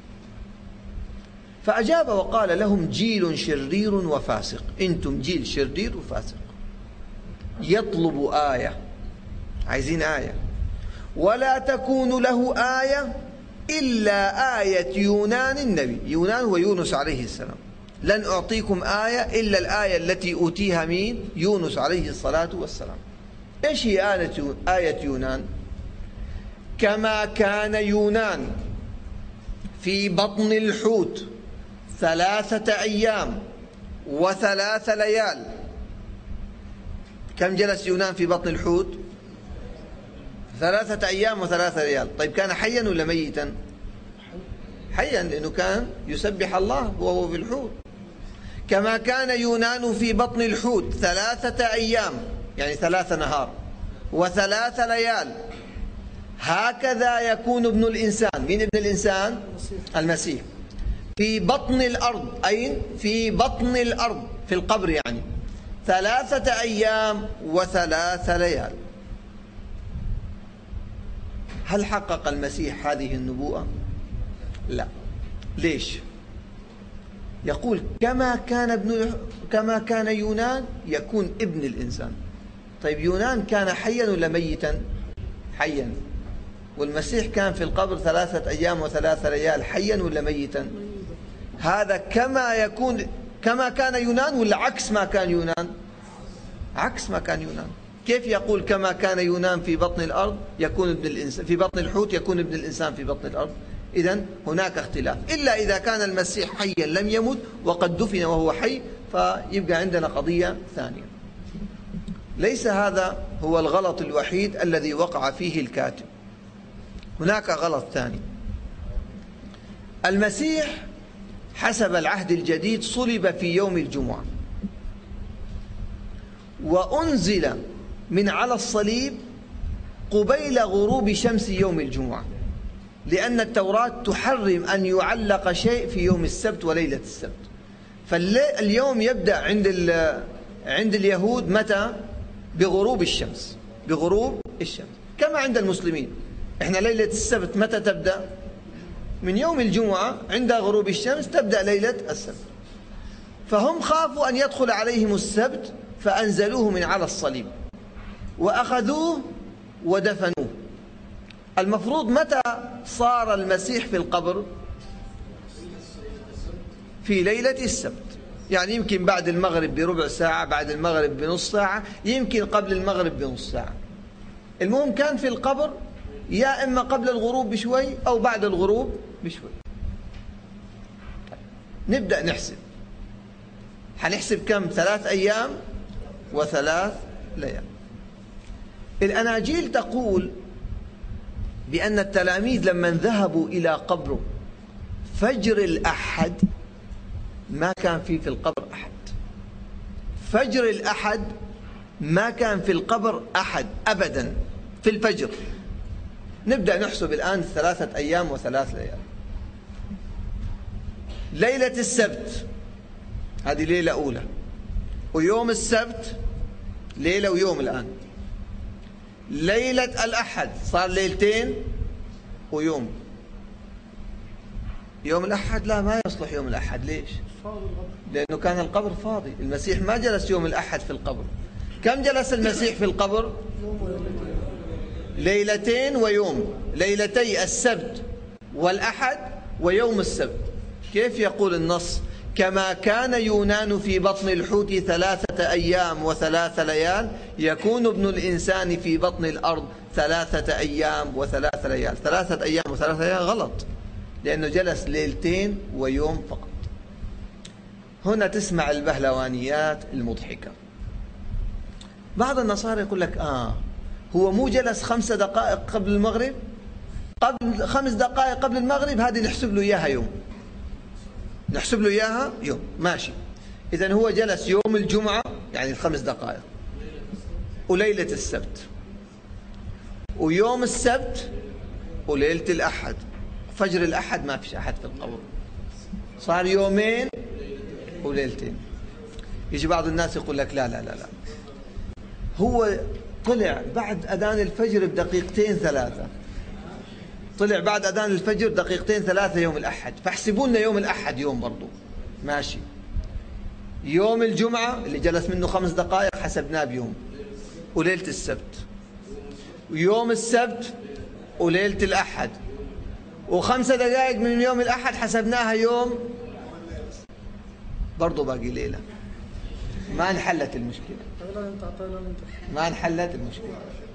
[SPEAKER 6] فأجاب وقال لهم: جيل شرير وفاسق. أنتم جيل شرير وفاسق، يطلب آية، عايزين آية، ولا تكون له آية إلا آية يونان النبي. يونان هو يونس عليه السلام. لن أعطيكم آية إلا الآية التي أوتيها مين؟ يونس عليه الصلاة والسلام. إيش هي آية يونان؟ كما كان يونان في بطن الحوت 3 أيام و3 ليال. كم جلس يونان في بطن الحوت؟ 3 أيام و3 ليال. طيب كان حيا ولا ميتا؟ حيا، لأنه كان يسبح الله وهو في الحوت. كما كان يونان في بطن الحوت 3 أيام يعني 3 نهار و3 ليال، هكذا يكون ابن الإنسان. مين ابن الإنسان؟ المسيح. في بطن الأرض، أين؟ في بطن الأرض، في القبر يعني، 3 أيام و3 ليال. هل حقق المسيح هذه النبوءة؟ لا. ليش؟ يقول كما كان يونان يكون ابن الإنسان. طيب يونان كان حيا ولا ميتا؟ حيا. والمسيح كان في القبر 3 أيام و3 ليال، حيا ولا ميتا؟ هذا كما كان يونان ولا عكس ما كان يونان؟ عكس ما كان يونان. كيف يقول كما كان يونان في بطن الأرض يكون ابن الإنسان في بطن الحوت يكون ابن الإنسان في بطن الأرض؟ إذن هناك اختلاف، إلا إذا كان المسيح حيا لم يمت وقد دفن وهو حي، فيبقى عندنا قضية ثانية. ليس هذا هو الغلط الوحيد الذي وقع فيه الكاتب، هناك غلط ثاني. المسيح حسب العهد الجديد صلب في يوم الجمعة، وأنزل من على الصليب قبيل غروب شمس يوم الجمعة، لأن التوراة تحرم أن يعلق شيء في يوم السبت وليلة السبت. فاليوم يبدأ عند اليهود متى؟ بغروب الشمس، بغروب الشمس، كما عند المسلمين. إحنا ليلة السبت متى تبدأ؟ من يوم الجمعة عند غروب الشمس تبدأ ليلة السبت. فهم خافوا أن يدخل عليهم السبت فأنزلوه من على الصليب وأخذوه ودفنوه. المفروض متى صار المسيح في القبر؟ في ليلة السبت، يعني يمكن بعد المغرب بربع ساعة، بعد المغرب بنص ساعة، يمكن قبل المغرب بنص ساعة. المهم كان في القبر يا إما قبل الغروب بشوي أو بعد الغروب بشوي. نبدأ نحسب، هنحسب كم؟ 3 أيام و3 ليال. الأناجيل تقول بأن التلاميذ لما ذهبوا إلى قبره فجر الأحد ما كان في القبر أحد. فجر الأحد ما كان في القبر أحد أبدا في الفجر. نبدأ نحسب الآن 3 أيام و3 ليال. ليلة السبت هذه ليلة أولى، ويوم السبت ليلة ويوم الآن. ليلة الأحد صار ليلتين ويوم. يوم الأحد لا، ما يصلح يوم الأحد. ليش؟ لأنه كان القبر فاضي. المسيح ما جلس يوم الأحد في القبر. كم جلس المسيح في القبر؟ ليلتين ويوم، ليلتي السبت والأحد ويوم السبت. كيف يقول النص؟ كما كان يونان في بطن الحوت 3 أيام و3 ليال، يكون ابن الإنسان في بطن الأرض 3 أيام و3 ليال. 3 أيام و3 ليال غلط، لأنه جلس ليلتين ويوم فقط. هنا تسمع البهلوانيات المضحكة. بعض النصارى يقول لك هو مو جلس 5 دقائق قبل المغرب؟ قبل 5 دقائق قبل المغرب هذه نحسب له إياها يوم، نحسب له إياها يوم، ماشي. إذن هو جلس يوم الجمعة يعني 5 دقائق، وليلة السبت، ويوم السبت، وليلة الأحد. فجر الأحد ما فيش أحد في القبر، صار يومين وليلتين. يجي بعض الناس يقول لك لا لا لا لا، هو طلع بعد أذان الفجر بدقيقتين 3، طلع بعد أذان الفجر دقيقتين 3 يوم الأحد، فاحسبوا لنا يوم الأحد يوم برضو، ماشي. يوم الجمعة اللي جلس منه 5 دقائق حسبناه بيوم، وليلة السبت، ويوم السبت، وليلة الأحد، و5 دقائق من يوم الأحد حسبناها يوم، برضو باقي ليلة. ما انحلت المشكلة، ما انحلت المشكلة.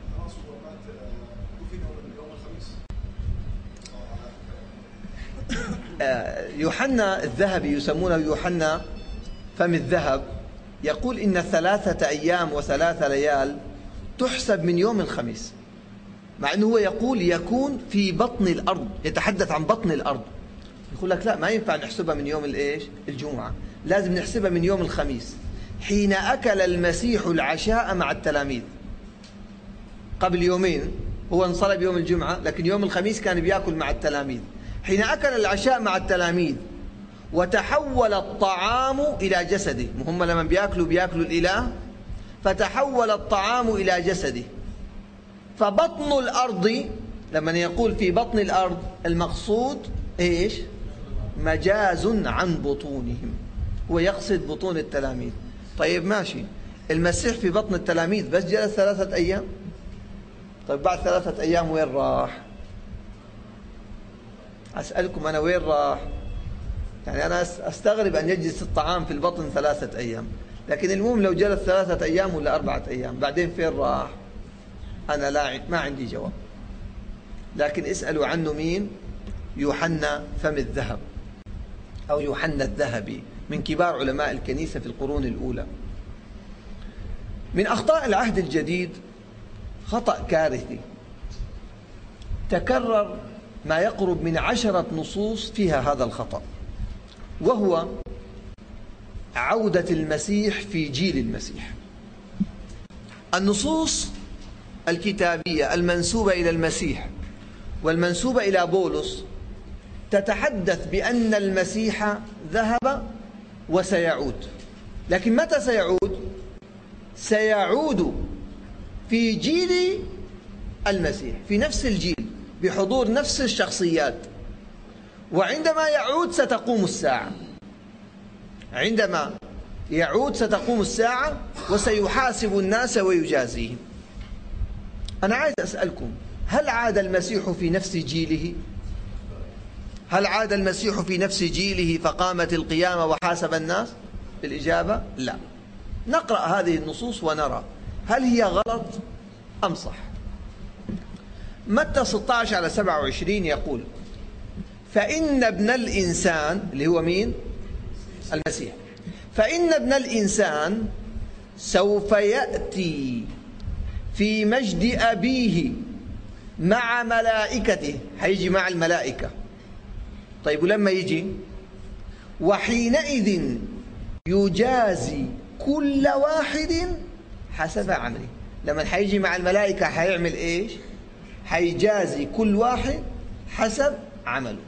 [SPEAKER 6] يوحنا الذهبي، يسمونه يوحنا فم الذهب، يقول إن 3 أيام و3 ليال تحسب من يوم الخميس، مع أنه هو يقول يكون في بطن الأرض، يتحدث عن بطن الأرض. يقول لك لا، ما ينفع نحسبها من يوم الجمعة، لازم نحسبها من يوم الخميس، حين أكل المسيح العشاء مع التلاميذ. قبل يومين هو انصلب يوم الجمعة، لكن يوم الخميس كان بيأكل مع التلاميذ. حين أكل العشاء مع التلاميذ وتحول الطعام إلى جسده، هم لما بيأكلوا الإله، فتحول الطعام إلى جسده. فبطن الأرض، لما يقول في بطن الأرض، المقصود إيش؟ مجاز عن بطونهم، هو يقصد بطون التلاميذ. طيب ماشي، المسيح في بطن التلاميذ بس جلس 3 أيام. طيب بعد 3 أيام وين راح؟ أسألكم أنا، وين راح؟ يعني أنا أستغرب أن يجلس الطعام في البطن 3 أيام، لكن المهم لو جلس 3 أيام ولا 4 أيام، بعدين فين راح؟ أنا ما عندي جواب. لكن اسألوا عنه مين؟ يوحنا فم الذهب، أو يوحنا الذهبي، من كبار علماء الكنيسة في القرون الأولى. من أخطاء العهد الجديد خطأ كارثي تكرر، ما يقرب من 10 نصوص فيها هذا الخطأ. وهو عودة المسيح في جيل المسيح. النصوص الكتابية المنسوبة إلى المسيح والمنسوبة إلى بولس تتحدث بأن المسيح ذهب وسيعود، لكن متى سيعود؟ سيعود في جيل المسيح، في نفس الجيل، بحضور نفس الشخصيات. وعندما يعود ستقوم الساعة، عندما يعود ستقوم الساعة وسيحاسب الناس ويجازيهم. أنا عايز أسألكم، هل عاد المسيح في نفس جيله؟ هل عاد المسيح في نفس جيله فقامت القيامة وحاسب الناس؟ الإجابة لا. نقرأ هذه النصوص ونرى هل هي غلط أم صح. متى 16:27 يقول: فإن ابن الإنسان، اللي هو مين؟ المسيح، فإن ابن الإنسان سوف يأتي في مجد أبيه مع ملائكته. هيجي مع الملائكة. طيب ولما يجي؟ وحينئذ يجازي كل واحد حسب عمله. لما حيجي مع الملائكة حيعمل إيش؟ حيجازي كل واحد حسب عمله.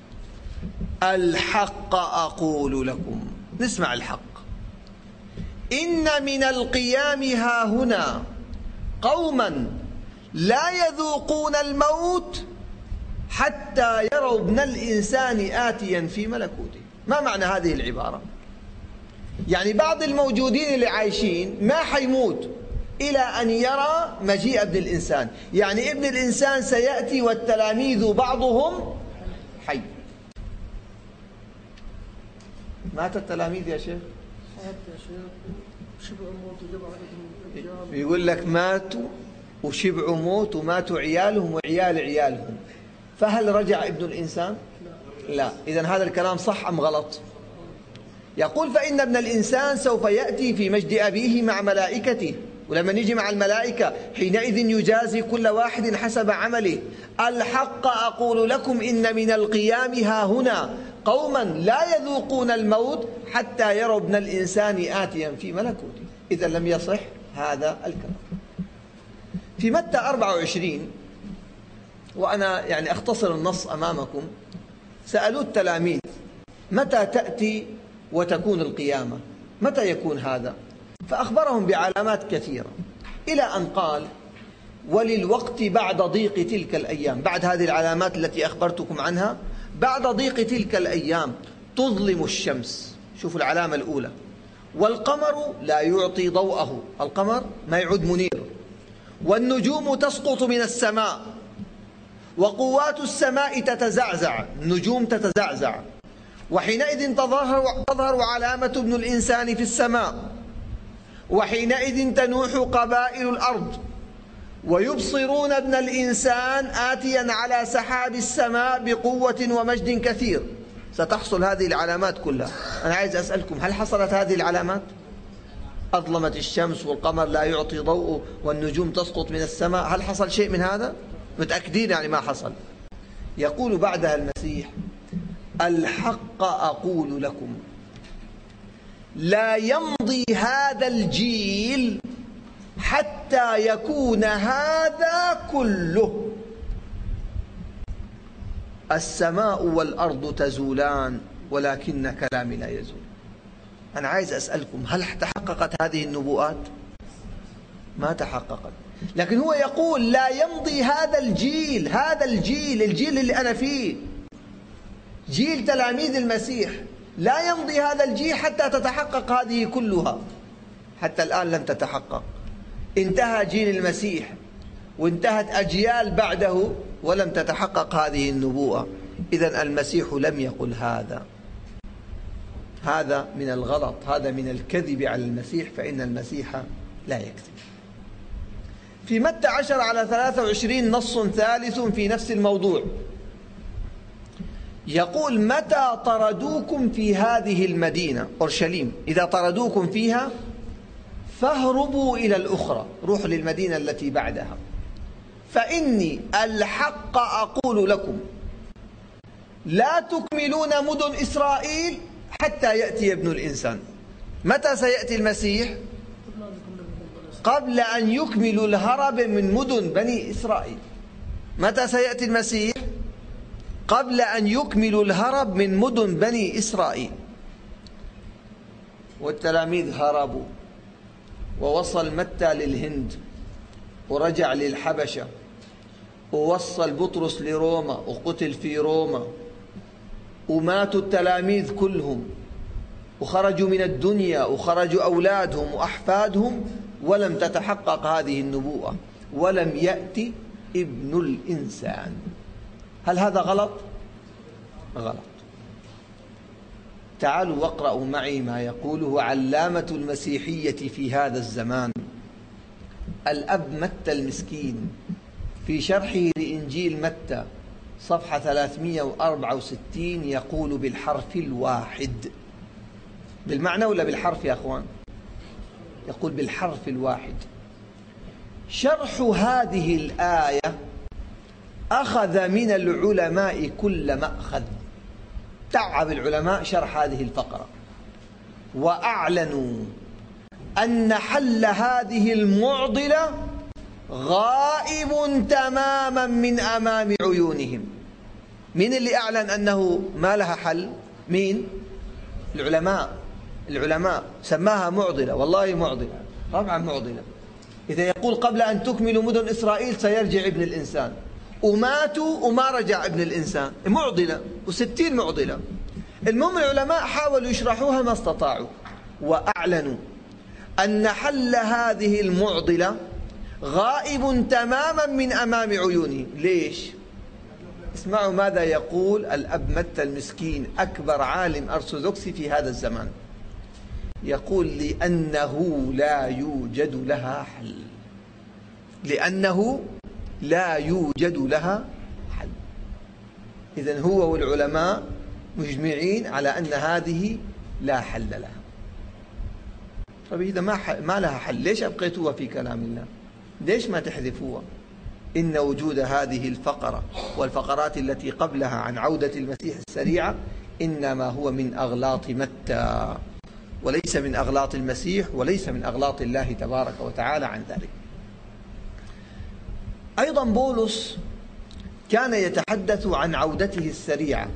[SPEAKER 6] الحق أقول لكم، نسمع الحق، إن من القيام هاهنا قوما لا يذوقون الموت حتى يروا ابن الإنسان آتيا في ملكوته. ما معنى هذه العبارة؟ يعني بعض الموجودين اللي عايشين ما حيموت إلى أن يرى مجيء ابن الإنسان. يعني ابن الإنسان سيأتي والتلاميذ بعضهم حي. مات التلاميذ يا شيخ؟ يقول لك ماتوا وشبعوا موت وماتوا عيالهم وعيال عيالهم. فهل رجع ابن الإنسان؟ لا. إذن هذا الكلام صح أم غلط؟ يقول: فإن ابن الإنسان سوف يأتي في مجد أبيه مع ملائكته، ولما نيجي مع الملائكة حينئذ يجازي كل واحد حسب عمله. الحق أقول لكم إن من القيام هاهنا قوما لا يذوقون الموت حتى يروا ابن الإنسان آتيا في ملكوته. إذا لم يصح هذا الكلام. في متى 24، وأنا يعني أختصر النص أمامكم، سألوا التلاميذ: متى تأتي وتكون القيامة؟ متى يكون هذا؟ فأخبرهم بعلامات كثيرة، إلى أن قال: وللوقت بعد ضيق تلك الأيام. بعد هذه العلامات التي أخبرتكم عنها، بعد ضيق تلك الأيام تظلم الشمس. شوفوا العلامة الأولى: والقمر لا يعطي ضوءه، القمر ما يعود منير، والنجوم تسقط من السماء، وقوات السماء تتزعزع، النجوم تتزعزع، وحينئذ تظهر علامة ابن الإنسان في السماء، وحينئذ تنوح قبائل الأرض، ويبصرون ابن الإنسان آتيا على سحاب السماء بقوة ومجد كثير. ستحصل هذه العلامات كلها. أنا عايز أسألكم: هل حصلت هذه العلامات؟ أظلمت الشمس والقمر لا يعطي ضوء والنجوم تسقط من السماء. هل حصل شيء من هذا؟ متأكدين يعني ما حصل. يقول بعدها المسيح: الحق أقول لكم لا يمضي هذا الجيل حتى يكون هذا كله. السماء والأرض تزولان ولكن كلامي لا يزول. أنا عايز أسألكم: هل تحققت هذه النبوءات؟ ما تحققت. لكن هو يقول لا يمضي هذا الجيل، هذا الجيل اللي أنا فيه، جيل تلاميذ المسيح، لا يمضي هذا الجيل حتى تتحقق هذه كلها. حتى الآن لم تتحقق. انتهى جيل المسيح وانتهت أجيال بعده ولم تتحقق هذه النبوءة. إذن المسيح لم يقل هذا. هذا من الغلط، هذا من الكذب على المسيح، فإن المسيح لا يكذب. في متى 10:23 نص ثالث في نفس الموضوع، يقول: متى طردوكم في هذه المدينة أورشليم، إذا طردوكم فيها فاهربوا إلى الأخرى، روحوا للمدينة التي بعدها، فإني الحق أقول لكم لا تكملون مدن إسرائيل حتى يأتي ابن الإنسان. متى سيأتي المسيح؟ قبل أن يكملوا الهرب من مدن بني إسرائيل. متى سيأتي المسيح؟ قبل أن يكملوا الهرب من مدن بني إسرائيل. والتلاميذ هربوا، ووصل متى للهند، ورجع للحبشة، ووصل بطرس لروما وقتل في روما، وماتوا التلاميذ كلهم، وخرجوا من الدنيا، وخرجوا أولادهم وأحفادهم، ولم تتحقق هذه النبوءة، ولم يأتي ابن الإنسان. هل هذا غلط؟ غلط. تعالوا واقرأوا معي ما يقوله علامة المسيحية في هذا الزمان الأب متى المسكين في شرحه لإنجيل متى صفحة 364 يقول بالحرف الواحد. بالمعنى ولا بالحرف يا أخوان؟ يقول بالحرف الواحد: شرح هذه الآية أخذ من العلماء كل مأخذ. تعب العلماء شرح هذه الفقرة، وأعلنوا أن حل هذه المعضلة غائب تماما من أمام عيونهم. مين اللي أعلن أنه ما لها حل؟ مين؟ العلماء سماها معضلة. والله معضلة، طبعا معضلة. إذا يقول قبل أن تكملوا مدن إسرائيل سيرجع ابن الإنسان، وماتوا وما رجع ابن الإنسان، معضلة و60 معضلة. المهم العلماء حاولوا يشرحوها ما استطاعوا، وأعلنوا أن حل هذه المعضلة غائب تماما من أمام عيونهم. ليش؟ اسمعوا ماذا يقول الأب متى المسكين أكبر عالم أرثوذكسي في هذا الزمان. يقول: لأنه لا يوجد لها حل. لأنه لا يوجد لها حل. إذن هو والعلماء مجمعين على أن هذه لا حل لها. طيب إذا ما لها حل، ليش أبقيتوها في كلام الله؟ ليش ما تحذفوها؟ إن وجود هذه الفقرة والفقرات التي قبلها عن عودة المسيح السريعة إنما هو من أغلاط متى، وليس من أغلاط المسيح، وليس من أغلاط الله تبارك وتعالى عن ذلك. أيضا بولس كان يتحدث عن عودته السريعة،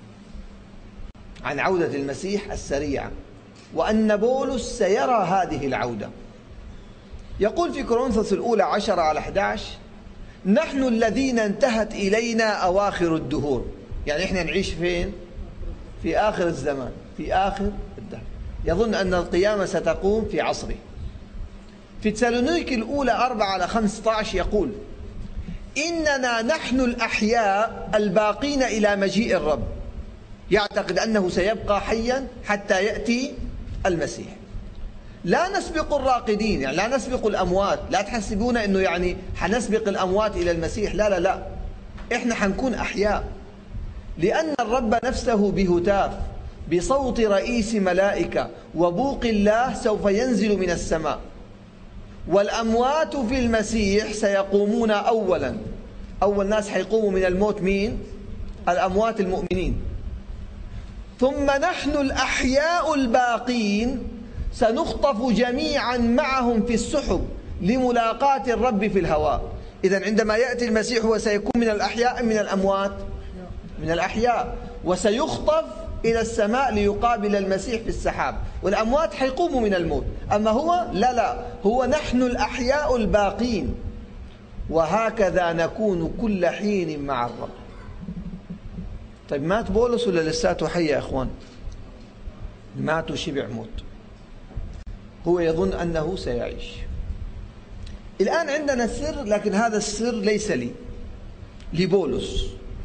[SPEAKER 6] عن عودة المسيح السريعة، وأن بولس سيرى هذه العودة. يقول في كورنثوس الأولى 10:11: نحن الذين انتهت إلينا أواخر الدهور. يعني إحنا نعيش فين؟ في آخر الزمان، في آخر الدهر. يظن أن القيامة ستقوم في عصره. في تسالونيك الأولى 4:15 يقول: إننا نحن الأحياء الباقين إلى مجيء الرب. يعتقد أنه سيبقى حيا حتى يأتي المسيح. لا نسبق الراقدين، يعني لا نسبق الأموات. لا تحسبون أنه يعني حنسبق الأموات إلى المسيح، لا لا لا، إحنا حنكون أحياء، لأن الرب نفسه بهتاف بصوت رئيس ملائكة وبوق الله سوف ينزل من السماء، والأموات في المسيح سيقومون أولا. أول ناس حيقوموا من الموت مين؟ الأموات المؤمنين. ثم نحن الأحياء الباقين سنخطف جميعا معهم في السحب لملاقاة الرب في الهواء. إذن عندما يأتي المسيح هو سيكون من الأحياء من الأموات؟ من الأحياء، وسيخطف إلى السماء ليقابل المسيح في السحاب، والأموات حيقوموا من الموت. أما هو لا، هو نحن الأحياء الباقين، وهكذا نكون كل حين مع الرب. طيب مات بولس ولا لساته حي يا إخوان؟ مات وشبع موت. هو يظن أنه سيعيش. الآن عندنا سر، لكن هذا السر ليس لي، لبولس.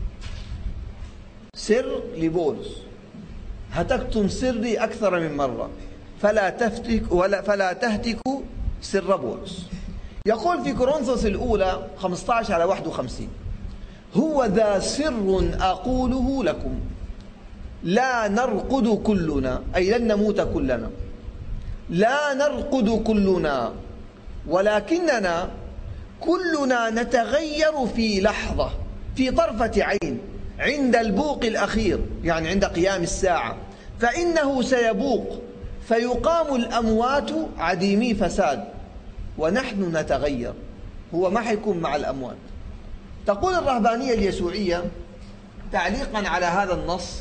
[SPEAKER 6] سر لبولس. هتكتم سري أكثر من مرة، فلا تهتكوا سر بولس. يقول في كورنثوس الأولى 15:51: هو ذا سر أقوله لكم، لا نرقد كلنا، أي لن نموت كلنا، لا نرقد كلنا، ولكننا كلنا نتغير في لحظة، في طرفة عين، عند البوق الأخير، يعني عند قيام الساعة، فإنه سيبوق فيقام الأموات عديمي فساد ونحن نتغير. هو ما حيكون مع الأموات. تقول الرهبانية اليسوعية تعليقا على هذا النص: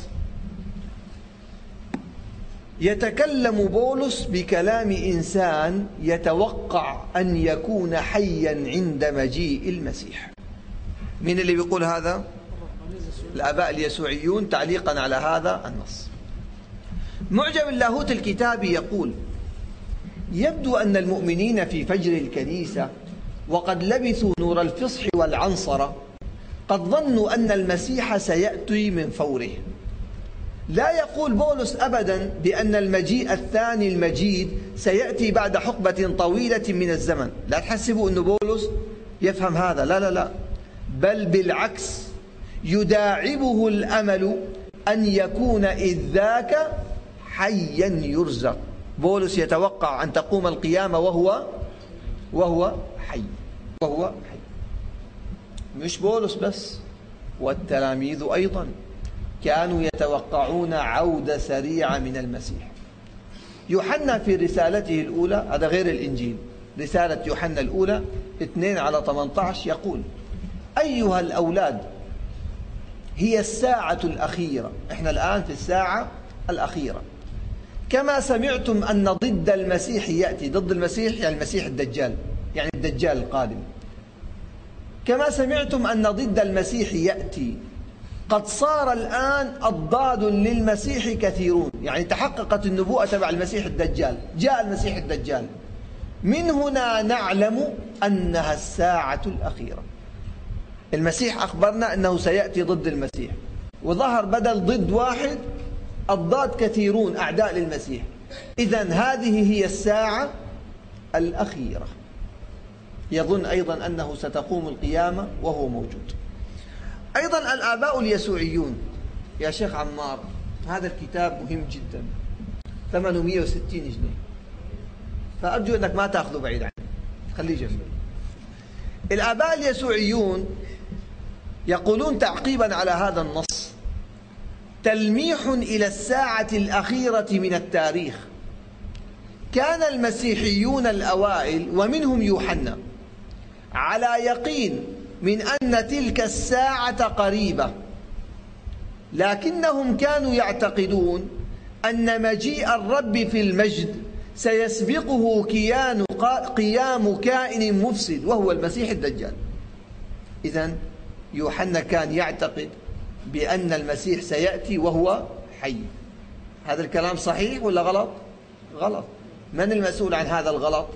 [SPEAKER 6] يتكلم بولس بكلام إنسان يتوقع أن يكون حيا عند مجيء المسيح. من اللي بيقول هذا؟ الآباء اليسوعيون تعليقا على هذا النص. معجم اللاهوت الكتابي يقول: يبدو أن المؤمنين في فجر الكنيسة وقد لبثوا نور الفصح والعنصرة قد ظنوا أن المسيح سيأتي من فوره. لا يقول بولس أبدا بأن المجيء الثاني المجيد سيأتي بعد حقبة طويلة من الزمن. لا تحسبوا أن بولس يفهم هذا، لا لا لا، بل بالعكس يداعبه الأمل أن يكون إذ ذاك حيا يرزق. بولس يتوقع أن تقوم القيامة وهو حي. مش بولس بس، والتلاميذ أيضا كانوا يتوقعون عودة سريعة من المسيح. يوحنا في رسالته الأولى، هذا غير الإنجيل، رسالة يوحنا الأولى 2:18 يقول: أيها الأولاد، هي الساعة الأخيرة. إحنا الآن في الساعة الأخيرة. كما سمعتم أن ضد المسيح يأتي. ضد المسيح يعني المسيح الدجال، يعني الدجال القادم. كما سمعتم أن ضد المسيح يأتي، قد صار الآن أضداد للمسيح كثيرون. يعني تحققت النبوءة تبع المسيح الدجال، جاء المسيح الدجال. من هنا نعلم أنها الساعة الأخيرة. المسيح أخبرنا أنه سيأتي ضد المسيح، وظهر بدل ضد واحد أضداد كثيرون أعداء للمسيح. إذن هذه هي الساعة الأخيرة. يظن أيضا أنه ستقوم القيامة وهو موجود. أيضا الآباء اليسوعيون، يا شيخ عمار هذا الكتاب مهم جدا، 860 جنيه، فأرجو أنك ما تأخذه بعيد عنه، خليه جنبي. الآباء اليسوعيون يقولون تعقيبا على هذا النص: تلميح إلى الساعة الأخيرة من التاريخ. كان المسيحيون الأوائل ومنهم يوحنا على يقين من أن تلك الساعة قريبة، لكنهم كانوا يعتقدون أن مجيء الرب في المجد سيسبقه قيام كائن مفسد وهو المسيح الدجال. إذن يوحنا كان يعتقد بأن المسيح سيأتي وهو حي. هذا الكلام صحيح ولا غلط؟ غلط. من المسؤول عن هذا الغلط؟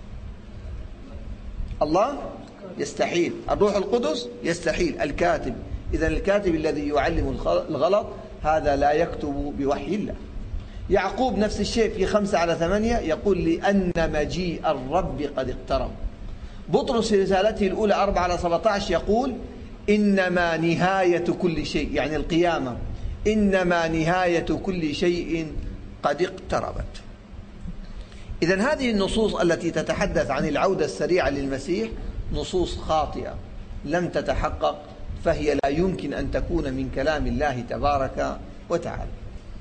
[SPEAKER 6] الله؟ يستحيل. الروح القدس؟ يستحيل. الكاتب. إذن الكاتب الذي يعلم الغلط هذا لا يكتب بوحي الله. يعقوب نفس الشيء في 5:8 يقول: لأن مجيء الرب قد اقترب. بطرس في رسالته الأولى 4:17 يقول: إنما نهاية كل شيء، يعني القيامة، إنما نهاية كل شيء قد اقتربت. إذن هذه النصوص التي تتحدث عن العودة السريعة للمسيح نصوص خاطئة لم تتحقق، فهي لا يمكن أن تكون من كلام الله تبارك وتعالى.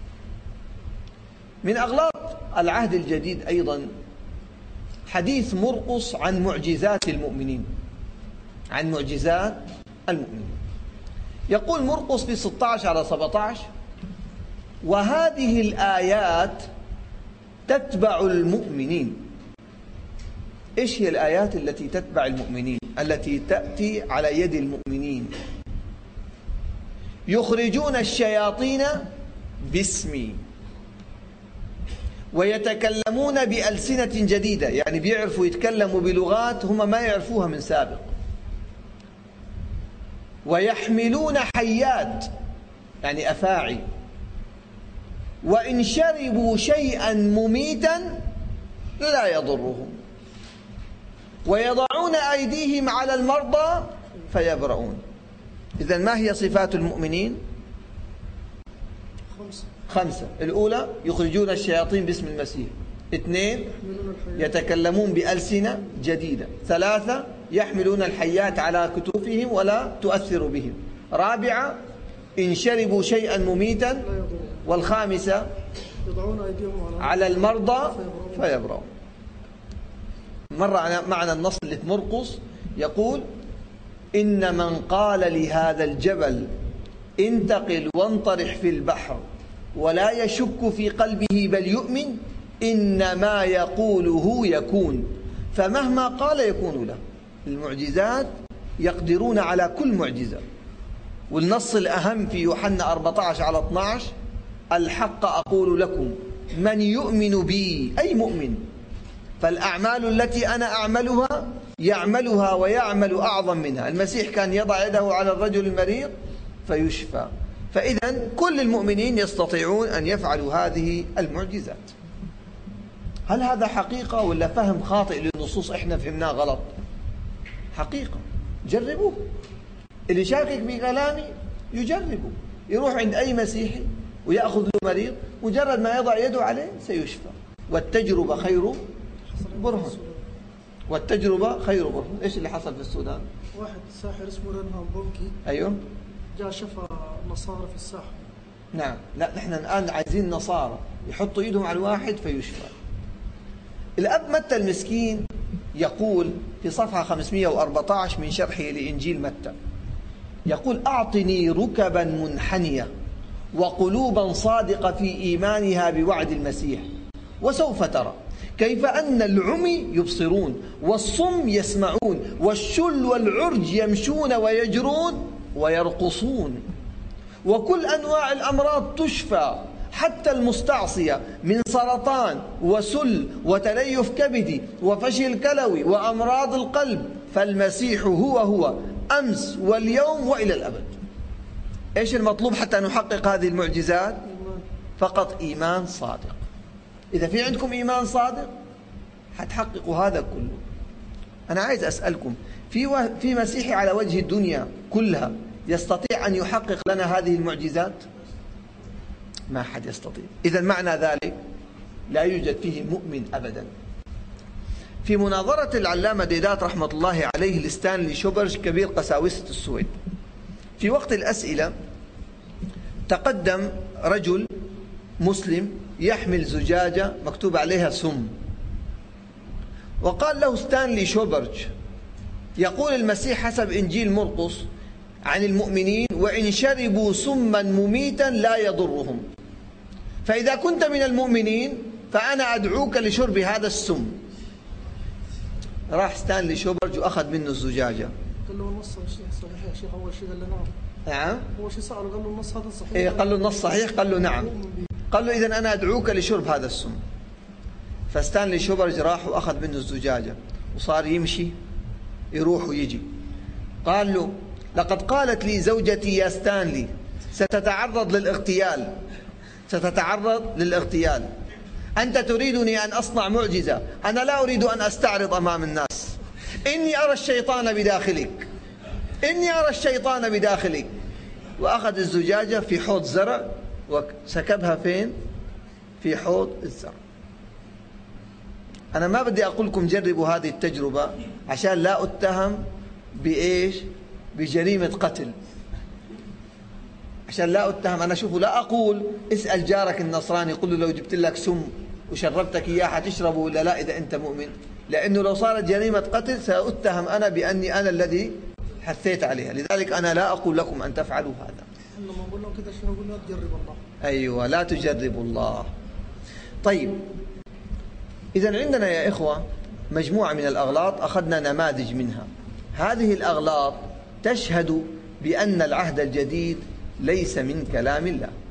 [SPEAKER 6] من أغلاط العهد الجديد أيضا حديث مرقس عن معجزات المؤمنين، عن معجزات المؤمنين. يقول مرقس في 16:17: وهذه الآيات تتبع المؤمنين. إيش هي الآيات التي تتبع المؤمنين؟ التي تأتي على يد المؤمنين: يخرجون الشياطين باسمي ويتكلمون بألسنة جديدة، يعني بيعرفوا يتكلموا بلغات هم ما يعرفوها من سابق، ويحملون حيات يعني أفاعي، وإن شربوا شيئا مميتا لا يضرهم، ويضعون أيديهم على المرضى فيبرؤون. إذن ما هي صفات المؤمنين؟ 5. الأولى يخرجون الشياطين باسم المسيح. 2 يتكلمون بألسنة جديدة. 3 يحملون الحيات على كتوفهم ولا تؤثر بهم. 4 إن شربوا شيئا مميتا. والخامسة
[SPEAKER 7] يضعون أيديهم
[SPEAKER 6] على المرضى فيبرؤون. مر معنا النص اللي في مرقس يقول: إن من قال لهذا الجبل انتقل وانطرح في البحر ولا يشك في قلبه بل يؤمن إنما يقوله يكون، فمهما قال يكون له. المعجزات يقدرون على كل معجزة. والنص الأهم في يوحنا 14:12: الحق أقول لكم من يؤمن بي، أي مؤمن، فالأعمال التي أنا أعملها يعملها ويعمل أعظم منها. المسيح كان يضع يده على الرجل المريض فيشفى. فإذا كل المؤمنين يستطيعون أن يفعلوا هذه المعجزات. هل هذا حقيقة ولا فهم خاطئ للنصوص إحنا فهمناه غلط؟ حقيقة، جربوه. اللي شاكك بكلامي يجربه، يروح عند أي مسيحي ويأخذ له مريض، مجرد ما يضع يده عليه سيشفى. والتجربة خير برهن. والتجربة خير برهن. إيش اللي حصل في السودان؟
[SPEAKER 7] واحد ساحر اسمه رنهام بونكي،
[SPEAKER 6] أيوه،
[SPEAKER 7] جاء شفى النصارى في الساحة.
[SPEAKER 6] نعم. لا، نحن الآن عايزين نصارى يحطوا ايدهم على الواحد فيشفى. الأب متى المسكين يقول في صفحة 514 من شرحه لإنجيل متى، يقول: أعطني ركبا منحنية وقلوبا صادقة في إيمانها بوعد المسيح، وسوف ترى كيف أن العمي يبصرون والصم يسمعون والشل والعرج يمشون ويجرون ويرقصون، وكل أنواع الأمراض تشفى، حتى المستعصية من سرطان وسل وتليف كبدي وفشل كلوي وأمراض القلب. فالمسيح هو أمس واليوم وإلى الأبد. إيش المطلوب حتى نحقق هذه المعجزات؟ فقط إيمان صادق. إذا في عندكم إيمان صادق حتحققوا هذا كله. أنا عايز أسألكم، في مسيحي على وجه الدنيا كلها يستطيع أن يحقق لنا هذه المعجزات؟ ما حد يستطيع. إذا معنى ذلك لا يوجد فيه مؤمن أبدا. في مناظرة العلامة ديدات رحمة الله عليه لستانلي شوبرج كبير قساوسة السويد، في وقت الأسئلة تقدم رجل مسلم يحمل زجاجة مكتوب عليها سم، وقال له ستانلي شوبرج: يقول المسيح حسب إنجيل مرقس عن المؤمنين: وإن شربوا سما مميتا لا يضرهم، فإذا كنت من المؤمنين فأنا أدعوك لشرب هذا السم. راح ستانلي شوبرج وأخذ منه الزجاجة.
[SPEAKER 7] قال له النص صحيح يا شيخ؟ أول شيء قال له نعم.
[SPEAKER 6] نعم.
[SPEAKER 7] أول شيء سأله قال له النص هذا صحيح؟
[SPEAKER 6] إيه، قال له النص صحيح؟ قال له نعم. قال له: إذن أنا أدعوك لشرب هذا السم. فستانلي شوبرج راح وأخذ منه الزجاجة وصار يمشي يروح ويجي. قال له: لقد قالت لي زوجتي يا ستانلي ستتعرض للاغتيال، ستتعرض للاغتيال. أنت تريدني أن أصنع معجزة، أنا لا أريد أن أستعرض أمام الناس. إني أرى الشيطان بداخلك، إني أرى الشيطان بداخلك. وأخذ الزجاجة في حوض زرع وسكبها فين؟ في حوض الزرع. أنا ما بدي أقول لكم جربوا هذه التجربة عشان لا أتهم بإيش؟ بجريمة قتل، عشان لا أتهم. أنا شوفوا لا أقول اسأل جارك النصراني قل له لو جبت لك سم وشربتك إياه حتشربه ولا لا إذا أنت مؤمن، لأنه لو صارت جريمة قتل سأتهم أنا بأني أنا الذي حثيت عليها. لذلك أنا لا أقول لكم أن تفعلوا هذا.
[SPEAKER 7] لما نقول لهم كده شنو نقول؟ لا تجرب الله.
[SPEAKER 6] أيوة، لا تجربوا الله. طيب، إذا عندنا يا إخوة مجموعة من الأغلاط أخذنا نماذج منها. هذه الأغلاط تشهد بأن العهد الجديد ليس من كلام الله.